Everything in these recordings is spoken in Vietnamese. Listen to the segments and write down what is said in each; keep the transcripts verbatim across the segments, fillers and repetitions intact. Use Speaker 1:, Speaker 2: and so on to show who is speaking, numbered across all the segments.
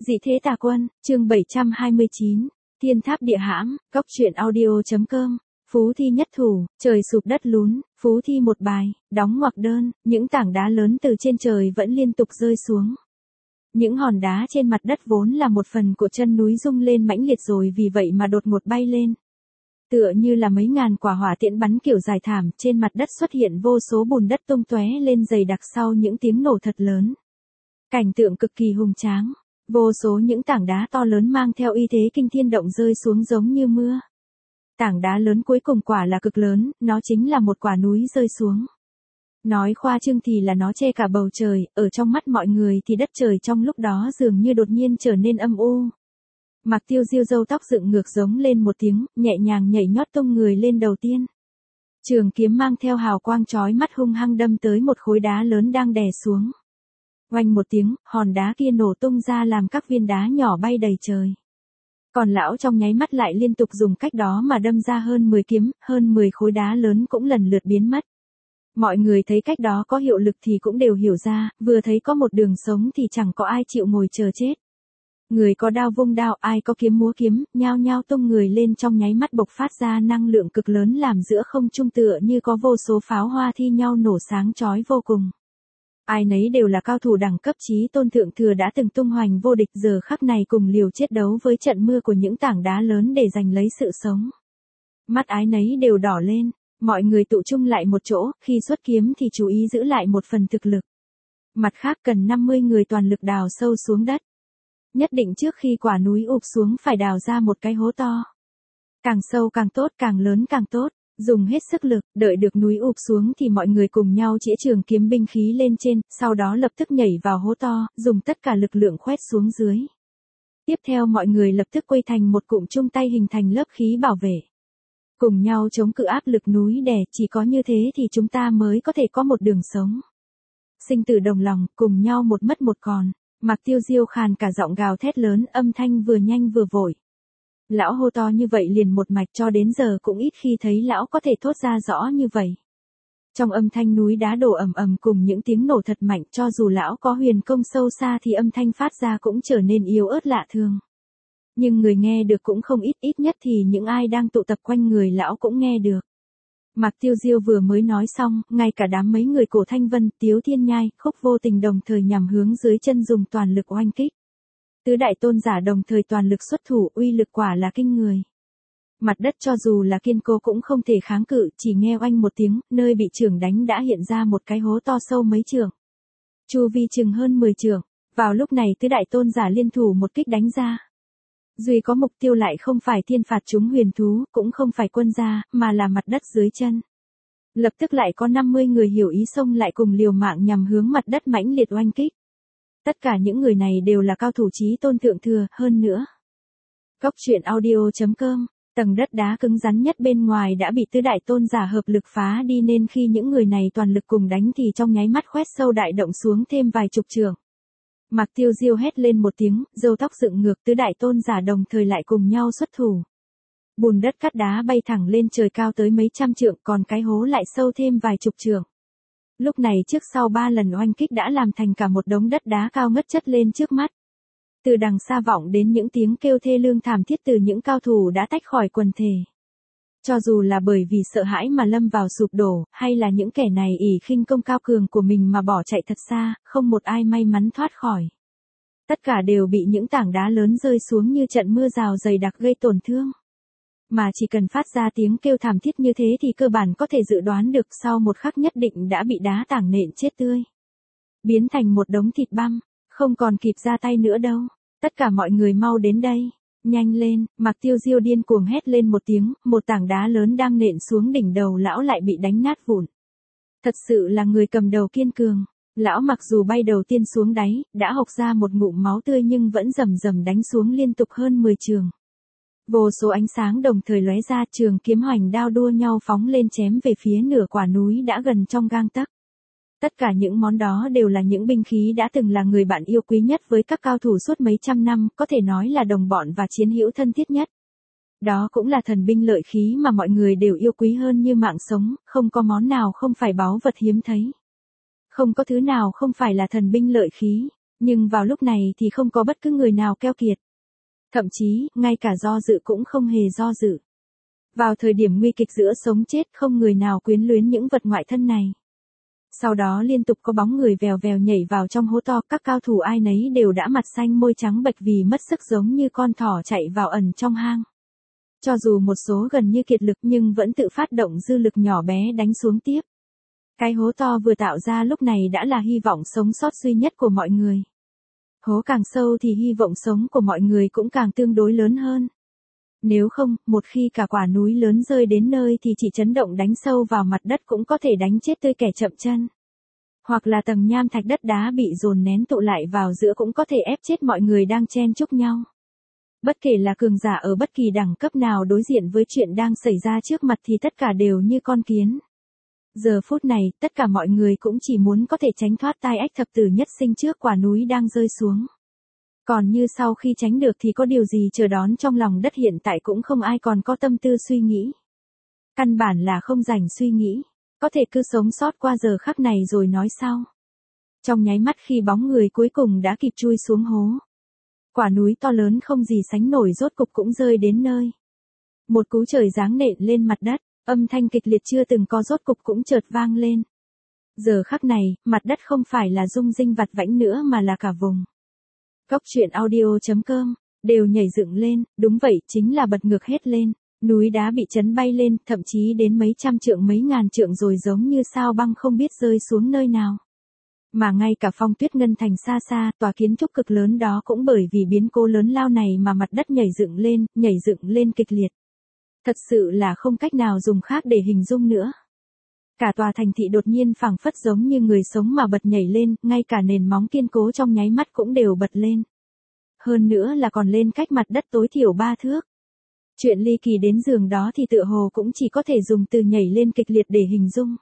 Speaker 1: Dị thế tà quân, chương bảy trăm hai mươi chín, Thiên tháp địa hãm, góc truyện audio.com, Phú thi nhất thủ, trời sụp đất lún, Phú thi một bài, đóng ngoặc đơn, những tảng đá lớn từ trên trời vẫn liên tục rơi xuống. Những hòn đá trên mặt đất vốn là một phần của chân núi rung lên mãnh liệt rồi vì vậy mà đột ngột bay lên. Tựa như là mấy ngàn quả hỏa tiễn bắn kiểu dài thảm, trên mặt đất xuất hiện vô số bùn đất tung tóe lên dày đặc sau những tiếng nổ thật lớn. Cảnh tượng cực kỳ hùng tráng. Vô số những tảng đá to lớn mang theo uy thế kinh thiên động rơi xuống giống như mưa. Tảng đá lớn cuối cùng quả là cực lớn, nó chính là một quả núi rơi xuống. Nói khoa trương thì là nó che cả bầu trời, ở trong mắt mọi người thì đất trời trong lúc đó dường như đột nhiên trở nên âm u. Mạc Tiêu Diêu râu tóc dựng ngược giống lên một tiếng, nhẹ nhàng nhảy nhót tung người lên đầu tiên. Trường kiếm mang theo hào quang chói mắt hung hăng đâm tới một khối đá lớn đang đè xuống. Oanh một tiếng, hòn đá kia nổ tung ra làm các viên đá nhỏ bay đầy trời. Còn lão trong nháy mắt lại liên tục dùng cách đó mà đâm ra hơn mười kiếm, hơn mười khối đá lớn cũng lần lượt biến mất. Mọi người thấy cách đó có hiệu lực thì cũng đều hiểu ra, vừa thấy có một đường sống thì chẳng có ai chịu ngồi chờ chết. Người có đao vung đao, ai có kiếm múa kiếm, nhao nhao tung người lên trong nháy mắt bộc phát ra năng lượng cực lớn làm giữa không trung tựa như có vô số pháo hoa thi nhau nổ sáng chói vô cùng. Ai nấy đều là cao thủ đẳng cấp chí tôn thượng thừa đã từng tung hoành vô địch giờ khắc này cùng liều chết đấu với trận mưa của những tảng đá lớn để giành lấy sự sống. Mắt ái nấy đều đỏ lên, mọi người tụ chung lại một chỗ, khi xuất kiếm thì chú ý giữ lại một phần thực lực. Mặt khác cần năm mươi người toàn lực đào sâu xuống đất. Nhất định trước khi quả núi ụp xuống phải đào ra một cái hố to. Càng sâu càng tốt, càng lớn càng tốt. Dùng hết sức lực, đợi được núi ụp xuống thì mọi người cùng nhau chĩa trường kiếm binh khí lên trên, sau đó lập tức nhảy vào hố to, dùng tất cả lực lượng khoét xuống dưới. Tiếp theo mọi người lập tức quây thành một cụm chung tay hình thành lớp khí bảo vệ. Cùng nhau chống cự áp lực núi đè, chỉ có như thế thì chúng ta mới có thể có một đường sống. Sinh tử đồng lòng, cùng nhau một mất một còn. Mạc Tiêu Diêu khàn cả giọng gào thét lớn, âm thanh vừa nhanh vừa vội. Lão hô to như vậy liền một mạch cho đến giờ cũng ít khi thấy lão có thể thốt ra rõ như vậy. Trong âm thanh núi đá đổ ầm ầm cùng những tiếng nổ thật mạnh, cho dù lão có huyền công sâu xa thì âm thanh phát ra cũng trở nên yếu ớt lạ thường. Nhưng người nghe được cũng không ít, ít nhất thì những ai đang tụ tập quanh người lão cũng nghe được. Mạc Tiêu Diêu vừa mới nói xong, ngay cả đám mấy người Cổ Thanh Vân, Tiếu Thiên Nhai, Khúc Vô Tình đồng thời nhằm hướng dưới chân dùng toàn lực oanh kích. Tứ đại tôn giả đồng thời toàn lực xuất thủ, uy lực quả là kinh người. Mặt đất cho dù là kiên cố cũng không thể kháng cự, chỉ nghe oanh một tiếng, nơi bị chưởng đánh đã hiện ra một cái hố to sâu mấy trượng. Chu vi chừng hơn mười trượng. Vào lúc này tứ đại tôn giả liên thủ một kích đánh ra. Duy có mục tiêu lại không phải thiên phạt chúng huyền thú, cũng không phải quân gia, mà là mặt đất dưới chân. Lập tức lại có năm mươi người hiểu ý xông lại cùng liều mạng nhằm hướng mặt đất mãnh liệt oanh kích. Tất cả những người này đều là cao thủ chí tôn thượng thừa, hơn nữa. Góc truyện audio.com, tầng đất đá cứng rắn nhất bên ngoài đã bị tứ đại tôn giả hợp lực phá đi nên khi những người này toàn lực cùng đánh thì trong nháy mắt khoét sâu đại động xuống thêm vài chục trượng. Mạc Tiêu Diêu hét lên một tiếng, râu tóc dựng ngược tứ đại tôn giả đồng thời lại cùng nhau xuất thủ. Bùn đất cát đá bay thẳng lên trời cao tới mấy trăm trượng còn cái hố lại sâu thêm vài chục trượng. Lúc này trước sau ba lần oanh kích đã làm thành cả một đống đất đá cao ngất chất lên trước mắt. Từ đằng xa vọng đến những tiếng kêu thê lương thảm thiết từ những cao thủ đã tách khỏi quần thể. Cho dù là bởi vì sợ hãi mà lâm vào sụp đổ, hay là những kẻ này ỷ khinh công cao cường của mình mà bỏ chạy thật xa, không một ai may mắn thoát khỏi. Tất cả đều bị những tảng đá lớn rơi xuống như trận mưa rào dày đặc gây tổn thương. Mà chỉ cần phát ra tiếng kêu thảm thiết như thế thì cơ bản có thể dự đoán được sau một khắc nhất định đã bị đá tảng nện chết tươi. Biến thành một đống thịt băm, không còn kịp ra tay nữa đâu. Tất cả mọi người mau đến đây. Nhanh lên, Mạc Tiêu Diêu điên cuồng hét lên một tiếng, một tảng đá lớn đang nện xuống đỉnh đầu lão lại bị đánh nát vụn. Thật sự là người cầm đầu kiên cường. Lão mặc dù bay đầu tiên xuống đáy, đã hộc ra một ngụm máu tươi nhưng vẫn rầm rầm đánh xuống liên tục hơn mười trường. Vô số ánh sáng đồng thời lóe ra, trường kiếm hoành đao đua nhau phóng lên chém về phía nửa quả núi đã gần trong gang tấc. Tất cả những món đó đều là những binh khí đã từng là người bạn yêu quý nhất với các cao thủ suốt mấy trăm năm, có thể nói là đồng bọn và chiến hữu thân thiết nhất. Đó cũng là thần binh lợi khí mà mọi người đều yêu quý hơn như mạng sống, không có món nào không phải báu vật hiếm thấy. Không có thứ nào không phải là thần binh lợi khí. Nhưng vào lúc này thì không có bất cứ người nào keo kiệt. Thậm chí, ngay cả do dự cũng không hề do dự. Vào thời điểm nguy kịch giữa sống chết không người nào quyến luyến những vật ngoại thân này. Sau đó liên tục có bóng người vèo vèo nhảy vào trong hố to, các cao thủ ai nấy đều đã mặt xanh môi trắng bệch vì mất sức giống như con thỏ chạy vào ẩn trong hang. Cho dù một số gần như kiệt lực nhưng vẫn tự phát động dư lực nhỏ bé đánh xuống tiếp. Cái hố to vừa tạo ra lúc này đã là hy vọng sống sót duy nhất của mọi người. Hố càng sâu thì hy vọng sống của mọi người cũng càng tương đối lớn hơn. Nếu không, một khi cả quả núi lớn rơi đến nơi thì chỉ chấn động đánh sâu vào mặt đất cũng có thể đánh chết tươi kẻ chậm chân. Hoặc là tầng nham thạch đất đá bị dồn nén tụ lại vào giữa cũng có thể ép chết mọi người đang chen chúc nhau. Bất kể là cường giả ở bất kỳ đẳng cấp nào đối diện với chuyện đang xảy ra trước mặt thì tất cả đều như con kiến. Giờ phút này, tất cả mọi người cũng chỉ muốn có thể tránh thoát tai ách thập tử nhất sinh trước quả núi đang rơi xuống. Còn như sau khi tránh được thì có điều gì chờ đón trong lòng đất hiện tại cũng không ai còn có tâm tư suy nghĩ. Căn bản là không rảnh suy nghĩ, có thể cứ sống sót qua giờ khắc này rồi nói sau. Trong nháy mắt khi bóng người cuối cùng đã kịp chui xuống hố. Quả núi to lớn không gì sánh nổi rốt cục cũng rơi đến nơi. Một cú trời giáng nện lên mặt đất, âm thanh kịch liệt chưa từng có rốt cục cũng chợt vang lên. Giờ khắc này, mặt đất không phải là rung rinh vặt vãnh nữa mà là cả vùng. Góc truyện audio chấm com, đều nhảy dựng lên, đúng vậy, chính là bật ngược hết lên. Núi đá bị chấn bay lên, thậm chí đến mấy trăm trượng mấy ngàn trượng rồi giống như sao băng không biết rơi xuống nơi nào. Mà ngay cả Phong Tuyết Ngân Thành xa xa, tòa kiến trúc cực lớn đó cũng bởi vì biến cố lớn lao này mà mặt đất nhảy dựng lên, nhảy dựng lên kịch liệt. Thật sự là không cách nào dùng khác để hình dung nữa. Cả tòa thành thị đột nhiên phảng phất giống như người sống mà bật nhảy lên, ngay cả nền móng kiên cố trong nháy mắt cũng đều bật lên. Hơn nữa là còn lên cách mặt đất tối thiểu ba thước. Chuyện ly kỳ đến giường đó thì tựa hồ cũng chỉ có thể dùng từ nhảy lên kịch liệt để hình dung.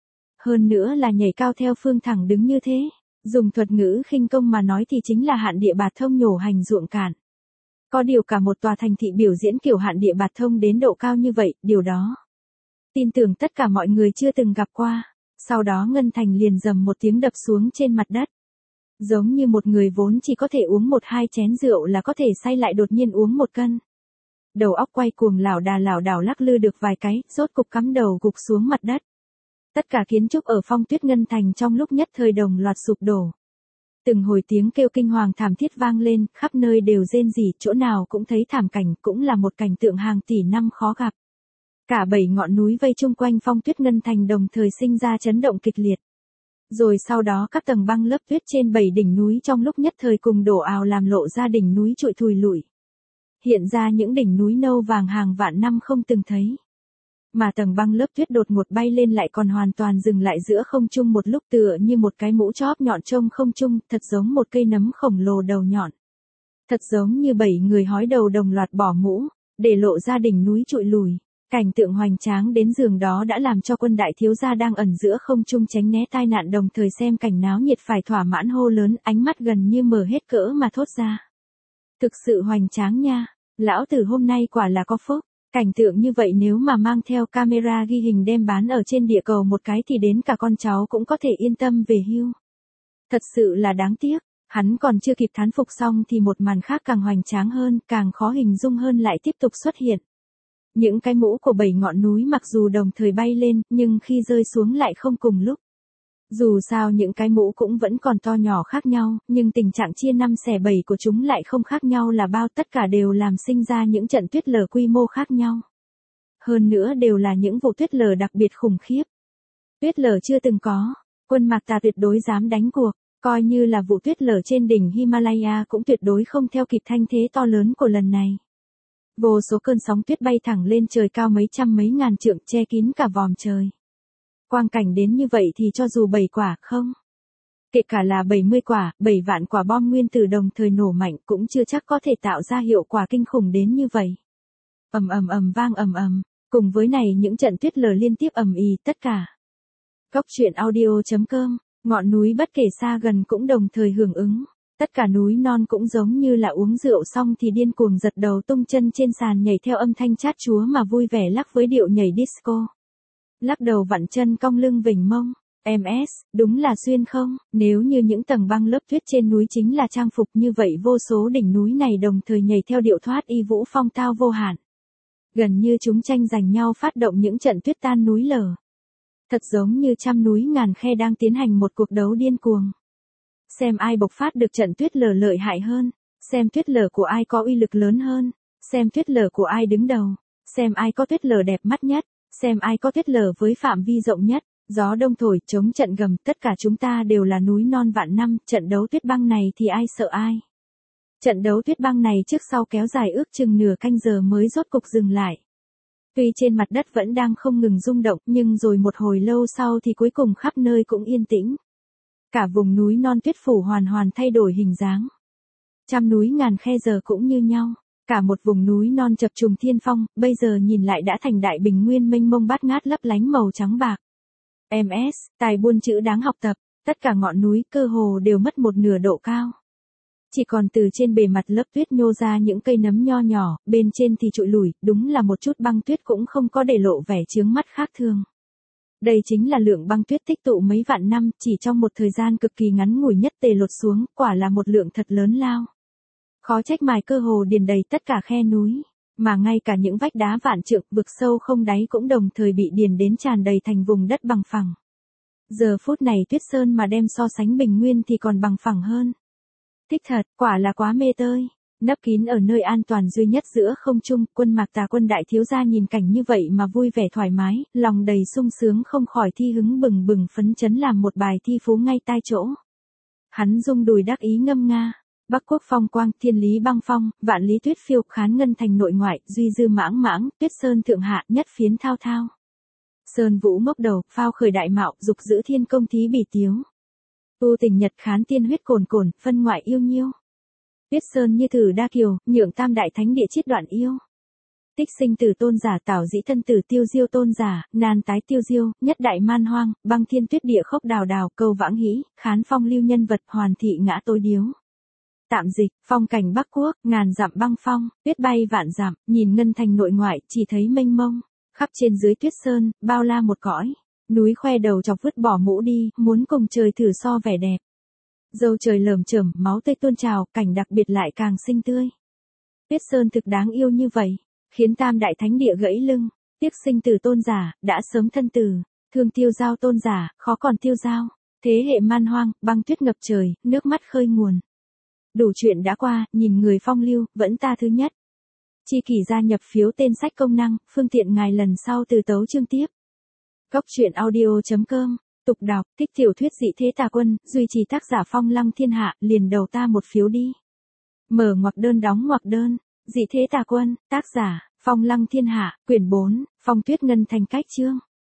Speaker 1: Hơn nữa là nhảy cao theo phương thẳng đứng như thế, dùng thuật ngữ khinh công mà nói thì chính là hạn địa bạt thông nhổ hành ruộng cạn. Có điều cả một tòa thành thị biểu diễn kiểu hạn địa bạt thông đến độ cao như vậy, điều đó tin tưởng tất cả mọi người chưa từng gặp qua. Sau đó Ngân Thành liền rầm một tiếng đập xuống trên mặt đất. Giống như một người vốn chỉ có thể uống một hai chén rượu là có thể say lại đột nhiên uống một cân. Đầu óc quay cuồng lảo đà lảo đảo lắc lư được vài cái, rốt cục cắm đầu gục xuống mặt đất. Tất cả kiến trúc ở Phong Tuyết Ngân Thành trong lúc nhất thời đồng loạt sụp đổ. Từng hồi tiếng kêu kinh hoàng thảm thiết vang lên, khắp nơi đều rên rỉ, chỗ nào cũng thấy thảm cảnh, cũng là một cảnh tượng hàng tỷ năm khó gặp. Cả bảy ngọn núi vây chung quanh Phong Tuyết Ngân Thành đồng thời sinh ra chấn động kịch liệt. Rồi sau đó các tầng băng lớp tuyết trên bảy đỉnh núi trong lúc nhất thời cùng đổ ào làm lộ ra đỉnh núi trụi thùi lủi. Hiện ra những đỉnh núi nâu vàng hàng vạn năm không từng thấy. Mà tầng băng lớp tuyết đột ngột bay lên lại còn hoàn toàn dừng lại giữa không trung một lúc tựa như một cái mũ chóp nhọn trông không trung, thật giống một cây nấm khổng lồ đầu nhọn. Thật giống như bảy người hói đầu đồng loạt bỏ mũ, để lộ ra đỉnh núi trụi lùi. Cảnh tượng hoành tráng đến giường đó đã làm cho quân đại thiếu gia đang ẩn giữa không trung tránh né tai nạn đồng thời xem cảnh náo nhiệt phải thỏa mãn hô lớn, ánh mắt gần như mở hết cỡ mà thốt ra. Thực sự hoành tráng nha, lão tử hôm nay quả là có phúc. Cảnh tượng như vậy nếu mà mang theo camera ghi hình đem bán ở trên địa cầu một cái thì đến cả con cháu cũng có thể yên tâm về hưu. Thật sự là đáng tiếc, hắn còn chưa kịp thán phục xong thì một màn khác càng hoành tráng hơn, càng khó hình dung hơn lại tiếp tục xuất hiện. Những cái mũ của bảy ngọn núi mặc dù đồng thời bay lên, nhưng khi rơi xuống lại không cùng lúc. Dù sao những cái mũ cũng vẫn còn to nhỏ khác nhau, nhưng tình trạng chia năm xẻ bảy của chúng lại không khác nhau là bao, tất cả đều làm sinh ra những trận tuyết lở quy mô khác nhau. Hơn nữa đều là những vụ tuyết lở đặc biệt khủng khiếp. Tuyết lở chưa từng có, quân Mạc Tà tuyệt đối dám đánh cuộc, coi như là vụ tuyết lở trên đỉnh Himalaya cũng tuyệt đối không theo kịp thanh thế to lớn của lần này. Vô số cơn sóng tuyết bay thẳng lên trời cao mấy trăm mấy ngàn trượng che kín cả vòm trời. Quang cảnh đến như vậy thì cho dù bảy quả không, kể cả là bảy mươi quả, bảy vạn quả bom nguyên tử đồng thời nổ mạnh cũng chưa chắc có thể tạo ra hiệu quả kinh khủng đến như vậy. Ầm ầm ầm vang ầm ầm, cùng với này những trận tuyết lở liên tiếp ầm ì tất cả. Góc truyện audio chấm com, ngọn núi bất kể xa gần cũng đồng thời hưởng ứng. Tất cả núi non cũng giống như là uống rượu xong thì điên cuồng giật đầu tung chân trên sàn nhảy theo âm thanh chát chúa mà vui vẻ lắc với điệu nhảy disco. Lắc đầu vặn chân cong lưng vểnh mông, em ét, đúng là xuyên không? Nếu như những tầng băng lớp tuyết trên núi chính là trang phục như vậy vô số đỉnh núi này đồng thời nhảy theo điệu thoát y vũ phong tao vô hạn. Gần như chúng tranh giành nhau phát động những trận tuyết tan núi lở. Thật giống như trăm núi ngàn khe đang tiến hành một cuộc đấu điên cuồng. Xem ai bộc phát được trận tuyết lở lợi hại hơn, xem tuyết lở của ai có uy lực lớn hơn, xem tuyết lở của ai đứng đầu, xem ai có tuyết lở đẹp mắt nhất, xem ai có tuyết lở với phạm vi rộng nhất. Gió đông thổi chống trận gầm, tất cả chúng ta đều là núi non vạn năm, trận đấu tuyết băng này thì ai sợ ai. Trận đấu tuyết băng này trước sau kéo dài ước chừng nửa canh giờ mới rốt cục dừng lại. Tuy trên mặt đất vẫn đang không ngừng rung động, nhưng rồi một hồi lâu sau thì cuối cùng khắp nơi cũng yên tĩnh. Cả vùng núi non tuyết phủ hoàn hoàn thay đổi hình dáng. Trăm núi ngàn khe giờ cũng như nhau. Cả một vùng núi non chập trùng thiên phong, bây giờ nhìn lại đã thành đại bình nguyên mênh mông bát ngát lấp lánh màu trắng bạc. em ét, tài buôn chữ đáng học tập, tất cả ngọn núi cơ hồ đều mất một nửa độ cao. Chỉ còn từ trên bề mặt lớp tuyết nhô ra những cây nấm nho nhỏ, bên trên thì trụi lủi, đúng là một chút băng tuyết cũng không có để lộ vẻ chướng mắt khác thường. Đây chính là lượng băng tuyết tích tụ mấy vạn năm, chỉ trong một thời gian cực kỳ ngắn ngủi nhất tề lột xuống, quả là một lượng thật lớn lao. Khó trách mài cơ hồ điền đầy tất cả khe núi, mà ngay cả những vách đá vạn trượng vực sâu không đáy cũng đồng thời bị điền đến tràn đầy thành vùng đất bằng phẳng. Giờ phút này Tuyết Sơn mà đem so sánh bình nguyên thì còn bằng phẳng hơn. Thích thật, quả là quá mê tơi. Nấp kín ở nơi an toàn duy nhất giữa không trung, Quân Mạc Tà Quân đại thiếu gia nhìn cảnh như vậy mà vui vẻ thoải mái, lòng đầy sung sướng không khỏi thi hứng bừng bừng phấn chấn làm một bài thi phú ngay tai chỗ. Hắn rung đùi đắc ý ngâm nga. Bắc quốc phong quang, thiên lý băng phong, vạn lý tuyết phiêu, khán ngân thành nội ngoại, duy dư mãng mãng, tuyết sơn thượng hạ, nhất phiến thao thao. Sơn vũ ngốc đầu, phao khởi đại mạo, dục giữ thiên công thí bỉ tiếu. Tu tình nhật khán tiên huyết cồn cồn, phân ngoại yêu nhiêu. Tuyết sơn như thử đa kiều, nhượng tam đại thánh địa chiết đoạn yêu. Tích sinh tử tôn giả tảo dĩ thân tử tiêu diêu tôn giả, nan tái tiêu diêu, nhất đại man hoang, băng thiên tuyết địa khốc đào đào, câu vãng hĩ, khán phong lưu nhân vật, hoàn thị ngã tối điếu. Tạm dịch, phong cảnh Bắc Quốc, ngàn dặm băng phong, tuyết bay vạn dặm, nhìn ngân thành nội ngoại, chỉ thấy mênh mông, khắp trên dưới tuyết sơn, bao la một cõi, núi khoe đầu chọc vứt bỏ mũ đi, muốn cùng trời thử so vẻ đẹp. Dâu trời lởm chởm, máu tươi tuôn trào, cảnh đặc biệt lại càng xinh tươi. Tuyết sơn thực đáng yêu như vậy, khiến tam đại thánh địa gãy lưng, tiếc sinh tử tôn giả, đã sớm thân tử, thương tiêu giao tôn giả, khó còn tiêu giao, thế hệ man hoang, băng tuyết ngập trời, nước mắt khơi nguồn. Đủ chuyện đã qua, nhìn người phong lưu, vẫn ta thứ nhất. Chi kỷ gia nhập phiếu tên sách công năng, phương tiện ngài lần sau từ tấu chương tiếp. Góc truyện audio chấm com, tục đọc, thích tiểu thuyết dị thế tà quân, duy trì tác giả Phong Lăng Thiên Hạ, liền đầu ta một phiếu đi. Mở ngoặc đơn đóng ngoặc đơn, dị thế tà quân, tác giả, Phong Lăng Thiên Hạ, quyển bốn, Phong Tuyết Ngân Thành cách chương.